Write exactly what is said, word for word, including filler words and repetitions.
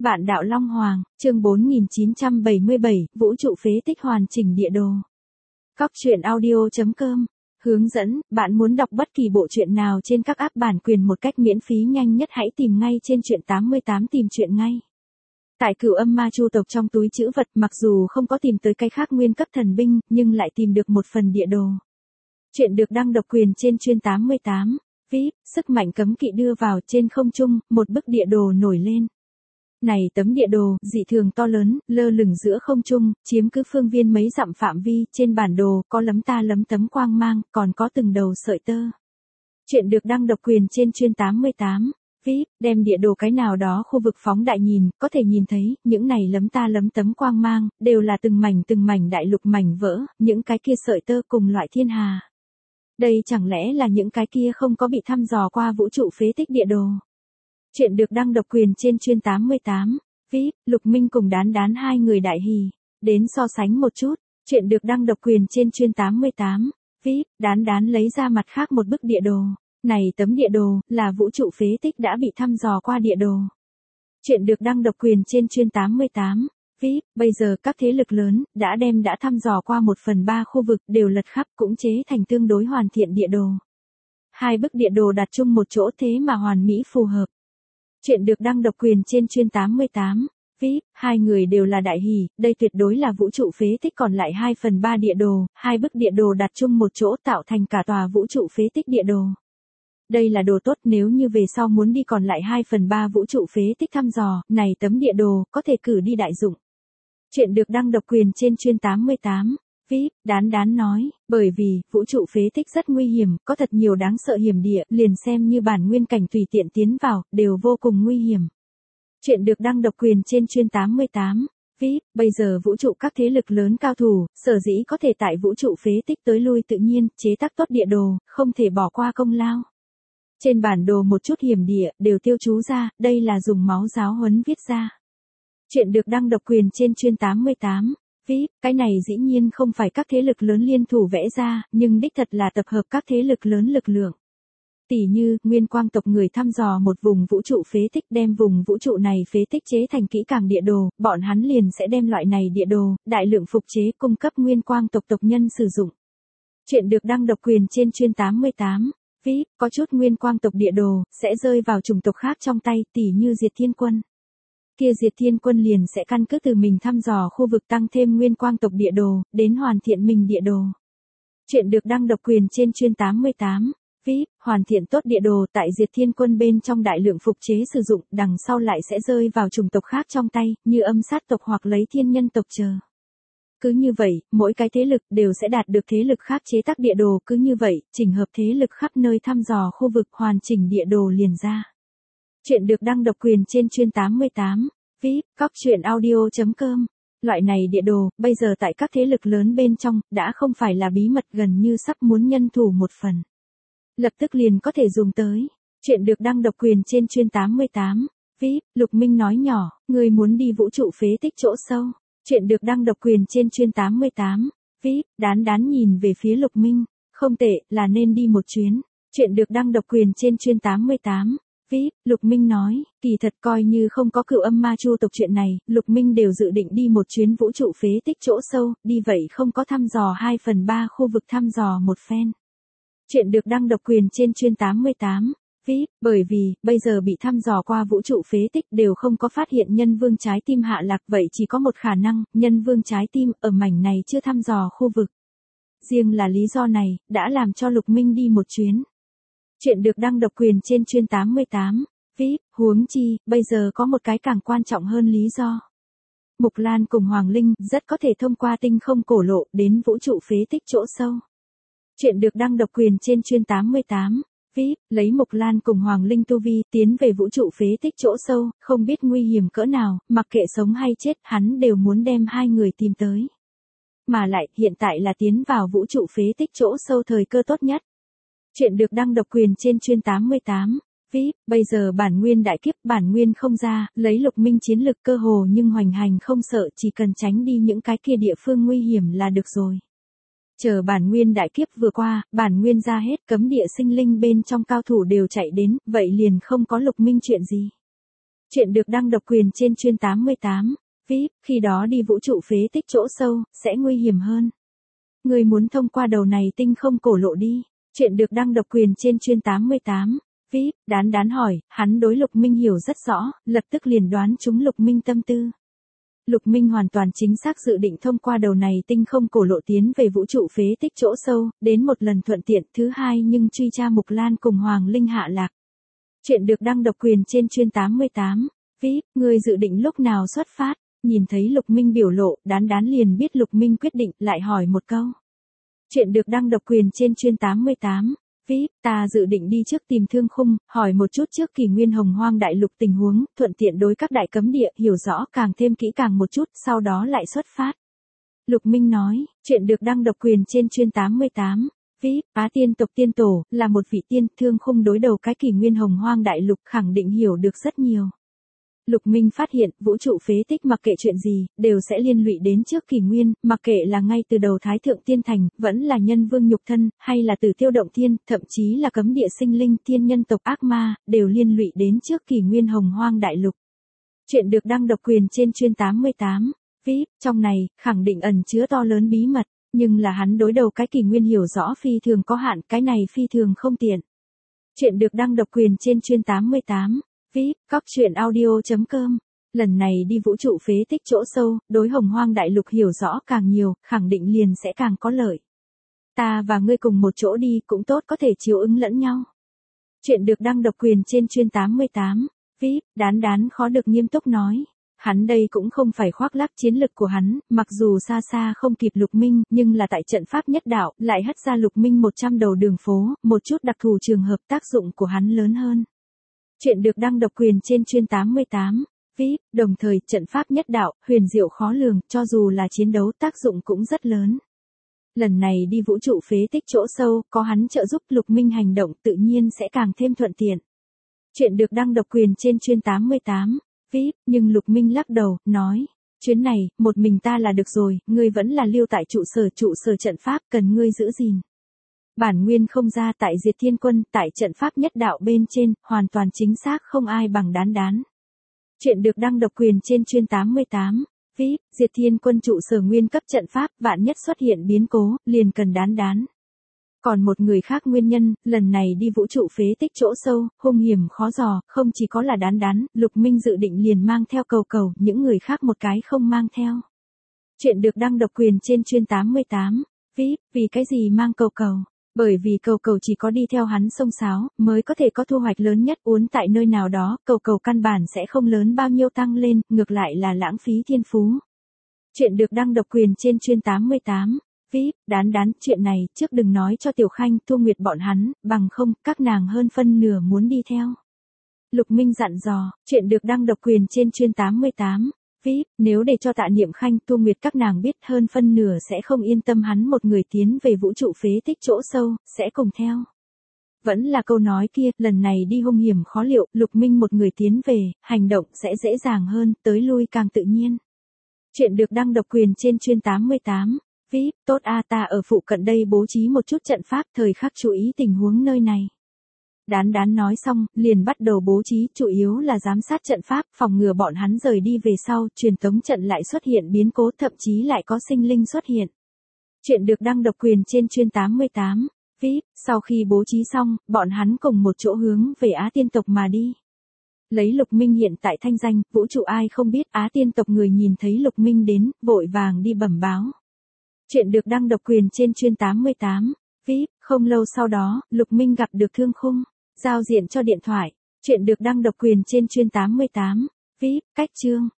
Vạn đạo Long Hoàng, chương bốn nghìn chín trăm bảy mươi bảy, vũ trụ phế tích hoàn chỉnh địa đồ. Cóc truyện audio chấm com. Hướng dẫn, bạn muốn đọc bất kỳ bộ truyện nào trên các app bản quyền một cách miễn phí nhanh nhất hãy tìm ngay trên truyện tám mươi tám tìm truyện ngay. Tại Cửu Âm Ma Chu tộc trong túi trữ vật, mặc dù không có tìm tới cái khác nguyên cấp thần binh, nhưng lại tìm được một phần địa đồ. Truyện được đăng độc quyền trên chuyên tám mươi tám. vê i pê, sức mạnh cấm kỵ đưa vào trên không trung, một bức địa đồ nổi lên. Này tấm địa đồ, dị thường to lớn, lơ lửng giữa không trung, chiếm cứ phương viên mấy dặm phạm vi, trên bản đồ, có lấm ta lấm tấm quang mang, còn có từng đầu sợi tơ. Chuyện được đăng độc quyền trên chuyên tám mươi tám. vê i pê, đem địa đồ cái nào đó khu vực phóng đại nhìn, có thể nhìn thấy, những này lấm ta lấm tấm quang mang, đều là từng mảnh từng mảnh đại lục mảnh vỡ, những cái kia sợi tơ cùng loại thiên hà. Đây chẳng lẽ là những cái kia không có bị thăm dò qua vũ trụ phế tích địa đồ. Chuyện được đăng độc quyền trên chuyên tám mươi tám. vê i pê, Lục Minh cùng Đán Đán hai người đại hỉ. Đến so sánh một chút. Chuyện được đăng độc quyền trên chuyên tám mươi tám. vê i pê, Đán Đán lấy ra mặt khác một bức địa đồ. Này tấm địa đồ, là vũ trụ phế tích đã bị thăm dò qua địa đồ. Chuyện được đăng độc quyền trên chuyên tám mươi tám. vê i pê, bây giờ các thế lực lớn, đã đem đã thăm dò qua một phần ba khu vực đều lật khắp cũng chế thành tương đối hoàn thiện địa đồ. Hai bức địa đồ đặt chung một chỗ thế mà hoàn mỹ phù hợp. Chuyện được đăng độc quyền trên chuyên tám mươi tám. vê i pê, hai người đều là đại hỉ, đây tuyệt đối là vũ trụ phế tích còn lại hai phần ba địa đồ, hai bức địa đồ đặt chung một chỗ tạo thành cả tòa vũ trụ phế tích địa đồ. Đây là đồ tốt nếu như về sau muốn đi còn lại hai phần ba vũ trụ phế tích thăm dò, này tấm địa đồ, có thể cử đi đại dụng. Chuyện được đăng độc quyền trên chuyên tám mươi tám. vê i pê, Đán Đán nói, bởi vì, vũ trụ phế tích rất nguy hiểm, có thật nhiều đáng sợ hiểm địa, liền xem như bản nguyên cảnh tùy tiện tiến vào, đều vô cùng nguy hiểm. Chuyện được đăng độc quyền trên chuyên tám mươi tám. vê i pê, bây giờ vũ trụ các thế lực lớn cao thủ, sở dĩ có thể tại vũ trụ phế tích tới lui tự nhiên, chế tác tốt địa đồ, không thể bỏ qua công lao. Trên bản đồ một chút hiểm địa, đều tiêu chú ra, đây là dùng máu giáo huấn viết ra. Chuyện được đăng độc quyền trên chuyên tám mươi tám. vê i pê, cái này dĩ nhiên không phải các thế lực lớn liên thủ vẽ ra, nhưng đích thật là tập hợp các thế lực lớn lực lượng. Tỷ như, Nguyên Quang tộc người thăm dò một vùng vũ trụ phế tích đem vùng vũ trụ này phế tích chế thành kỹ càng địa đồ, bọn hắn liền sẽ đem loại này địa đồ, đại lượng phục chế cung cấp Nguyên Quang tộc tộc nhân sử dụng. Chuyện được đăng độc quyền trên chuyên tám mươi tám. vê i pê, có chút Nguyên Quang tộc địa đồ, sẽ rơi vào chủng tộc khác trong tay, tỷ như Diệt Thiên Quân. Kia Diệt Thiên Quân liền sẽ căn cứ từ mình thăm dò khu vực tăng thêm Nguyên Quang tộc địa đồ, đến hoàn thiện mình địa đồ. Chuyện được đăng độc quyền trên chuyên tám mươi tám. vê i pê, hoàn thiện tốt địa đồ tại Diệt Thiên Quân bên trong đại lượng phục chế sử dụng, đằng sau lại sẽ rơi vào chủng tộc khác trong tay, như Âm Sát tộc hoặc lấy Thiên Nhân tộc chờ. Cứ như vậy, mỗi cái thế lực đều sẽ đạt được thế lực khác chế tác địa đồ, cứ như vậy, chỉnh hợp thế lực khắp nơi thăm dò khu vực hoàn chỉnh địa đồ liền ra. Chuyện được đăng độc quyền trên chuyên tám mươi tám. vê i pê, cóc truyện audio chấm com. Loại này địa đồ, bây giờ tại các thế lực lớn bên trong, đã không phải là bí mật gần như sắp muốn nhân thủ một phần. Lập tức liền có thể dùng tới. Chuyện được đăng độc quyền trên chuyên tám mươi tám. vê i pê, Lục Minh nói nhỏ, người muốn đi vũ trụ phế tích chỗ sâu. Chuyện được đăng độc quyền trên chuyên tám mươi tám. vê i pê, Đán Đán nhìn về phía Lục Minh, không tệ, là nên đi một chuyến. Chuyện được đăng độc quyền trên chuyên tám mươi tám. vê i pê, Lục Minh nói, kỳ thật coi như không có Cửu Âm Ma Chu tộc chuyện này, Lục Minh đều dự định đi một chuyến vũ trụ phế tích chỗ sâu, đi vậy không có thăm dò hai phần ba khu vực thăm dò một phen. Chuyện được đăng độc quyền trên chuyên tám mươi tám. vê i pê, bởi vì, bây giờ bị thăm dò qua vũ trụ phế tích đều không có phát hiện nhân vương trái tim hạ lạc, vậy chỉ có một khả năng, nhân vương trái tim ở mảnh này chưa thăm dò khu vực. Riêng là lý do này, đã làm cho Lục Minh đi một chuyến. Chuyện được đăng độc quyền trên chuyên tám mươi tám. vê i pê, huống chi, bây giờ có một cái càng quan trọng hơn lý do. Mục Lan cùng Hoàng Linh rất có thể thông qua tinh không cổ lộ đến vũ trụ phế tích chỗ sâu. Chuyện được đăng độc quyền trên chuyên tám mươi tám. vê i pê, lấy Mục Lan cùng Hoàng Linh tu vi tiến về vũ trụ phế tích chỗ sâu, không biết nguy hiểm cỡ nào, mặc kệ sống hay chết, hắn đều muốn đem hai người tìm tới. Mà lại, hiện tại là tiến vào vũ trụ phế tích chỗ sâu thời cơ tốt nhất. Chuyện được đăng độc quyền trên chuyên tám mươi tám. vê i pê, bây giờ bản nguyên đại kiếp, bản nguyên không ra, lấy Lục Minh chiến lực cơ hồ nhưng hoành hành không sợ, chỉ cần tránh đi những cái kia địa phương nguy hiểm là được rồi. Chờ bản nguyên đại kiếp vừa qua, bản nguyên ra hết, cấm địa sinh linh bên trong cao thủ đều chạy đến, vậy liền không có Lục Minh chuyện gì. Chuyện được đăng độc quyền trên chuyên tám mươi tám. vê i pê, khi đó đi vũ trụ phế tích chỗ sâu, sẽ nguy hiểm hơn. Người muốn thông qua đầu này tinh không cổ lộ đi. Chuyện được đăng độc quyền trên chuyên tám mươi tám. vê i pê, đán đán hỏi, hắn đối Lục Minh hiểu rất rõ, lập tức liền đoán trúng Lục Minh tâm tư. Lục Minh hoàn toàn chính xác dự định thông qua đầu này tinh không cổ lộ tiến về vũ trụ phế tích chỗ sâu, đến một lần thuận tiện, thứ hai nhưng truy tra Mục Lan cùng Hoàng Linh hạ lạc. Chuyện được đăng độc quyền trên chuyên tám mươi tám. vê i pê, người dự định lúc nào xuất phát? Nhìn thấy Lục Minh biểu lộ, đán đán liền biết Lục Minh quyết định, lại hỏi một câu. Chuyện được đăng độc quyền trên chuyên tám mươi tám. vê i pê, ta dự định đi trước tìm Thương Khung, hỏi một chút trước kỷ nguyên Hồng Hoang đại lục tình huống, thuận tiện đối các đại cấm địa, hiểu rõ càng thêm kỹ càng một chút, sau đó lại xuất phát. Lục Minh nói, chuyện được đăng độc quyền trên chuyên tám mươi tám. vê i pê, Á Tiên tộc tiên tổ, là một vị tiên, Thương Khung đối đầu cái kỷ nguyên Hồng Hoang đại lục khẳng định hiểu được rất nhiều. Lục Minh phát hiện, vũ trụ phế tích mặc kệ chuyện gì, đều sẽ liên lụy đến trước kỷ nguyên, mặc kệ là ngay từ đầu Thái Thượng Tiên Thành, vẫn là nhân vương nhục thân, hay là từ tiêu động thiên, thậm chí là cấm địa sinh linh, thiên nhân tộc ác ma, đều liên lụy đến trước kỷ nguyên Hồng Hoang đại lục. Chuyện được đăng độc quyền trên chuyên tám mươi tám. vê i pê, trong này, khẳng định ẩn chứa to lớn bí mật, nhưng là hắn đối đầu cái kỷ nguyên hiểu rõ phi thường có hạn, cái này phi thường không tiện. Chuyện được đăng độc quyền trên chuyên tám mươi tám. vê i pê, cóc truyện audio chấm com. Lần này đi vũ trụ phế tích chỗ sâu, đối Hồng Hoang đại lục hiểu rõ càng nhiều, khẳng định liền sẽ càng có lợi. Ta và ngươi cùng một chỗ đi cũng tốt, có thể chiếu ứng lẫn nhau. Chuyện được đăng độc quyền trên chuyên tám mươi tám. vê i pê, đán đán khó được nghiêm túc nói. Hắn đây cũng không phải khoác lác chiến lực của hắn, mặc dù xa xa không kịp Lục Minh, nhưng là tại trận pháp nhất đạo, lại hất ra Lục Minh một trăm đầu đường phố, một chút đặc thù trường hợp tác dụng của hắn lớn hơn. Chuyện được đăng độc quyền trên chuyên tám mươi tám. vê i pê, đồng thời trận pháp nhất đạo, huyền diệu khó lường, cho dù là chiến đấu tác dụng cũng rất lớn. Lần này đi vũ trụ phế tích chỗ sâu, có hắn trợ giúp Lục Minh hành động tự nhiên sẽ càng thêm thuận tiện. Chuyện được đăng độc quyền trên chuyên tám mươi tám. vê i pê, nhưng Lục Minh lắc đầu, nói, chuyến này, một mình ta là được rồi, ngươi vẫn là lưu tại trụ sở trụ sở trận pháp, cần ngươi giữ gìn. Bản nguyên không ra tại Diệt Thiên Quân, tại trận pháp nhất đạo bên trên, hoàn toàn chính xác không ai bằng đán đán. Chuyện được đăng độc quyền trên chuyên tám mươi tám. vê i pê, Diệt Thiên Quân trụ sở nguyên cấp trận pháp, vạn nhất xuất hiện biến cố, liền cần đán đán. Còn một người khác nguyên nhân, lần này đi vũ trụ phế tích chỗ sâu, hung hiểm khó dò, không chỉ có là đán đán, Lục Minh dự định liền mang theo cầu cầu, những người khác một cái không mang theo. Chuyện được đăng độc quyền trên chuyên tám mươi tám. vê i pê, vì cái gì mang cầu cầu? Bởi vì cầu cầu chỉ có đi theo hắn xông xáo, mới có thể có thu hoạch lớn nhất, uốn tại nơi nào đó, cầu cầu căn bản sẽ không lớn bao nhiêu tăng lên, ngược lại là lãng phí thiên phú. Chuyện được đăng độc quyền trên chuyên tám mươi tám. vê i pê, đán đán, chuyện này, trước đừng nói cho Tiểu Khanh, Thu Nguyệt bọn hắn, bằng không, các nàng hơn phân nửa muốn đi theo. Lục Minh dặn dò, chuyện được đăng độc quyền trên chuyên tám mươi tám. vê i pê, nếu để cho Tạ Niệm Khanh, Thu Nguyệt các nàng biết, hơn phân nửa sẽ không yên tâm hắn một người tiến về vũ trụ phế tích chỗ sâu, sẽ cùng theo. Vẫn là câu nói kia, lần này đi hung hiểm khó liệu, Lục Minh một người tiến về, hành động sẽ dễ dàng hơn, tới lui càng tự nhiên. Chuyện được đăng độc quyền trên chuyên tám mươi tám. vê i pê, tốt a, ta ở phụ cận đây bố trí một chút trận pháp, thời khắc chú ý tình huống nơi này. Đán đán nói xong, liền bắt đầu bố trí, chủ yếu là giám sát trận pháp, phòng ngừa bọn hắn rời đi về sau, truyền tống trận lại xuất hiện biến cố, thậm chí lại có sinh linh xuất hiện. Chuyện được đăng độc quyền trên chuyên tám mươi tám. vê i pê, sau khi bố trí xong, bọn hắn cùng một chỗ hướng về Á Tiên tộc mà đi. Lấy Lục Minh hiện tại thanh danh, vũ trụ ai không biết, Á Tiên tộc người nhìn thấy Lục Minh đến, vội vàng đi bẩm báo. Chuyện được đăng độc quyền trên chuyên tám mươi tám. vê i pê, không lâu sau đó, Lục Minh gặp được Thương Khung, giao diện cho điện thoại. Chuyện được đăng độc quyền trên chuyên tám mươi tám. vê i pê, cách chương.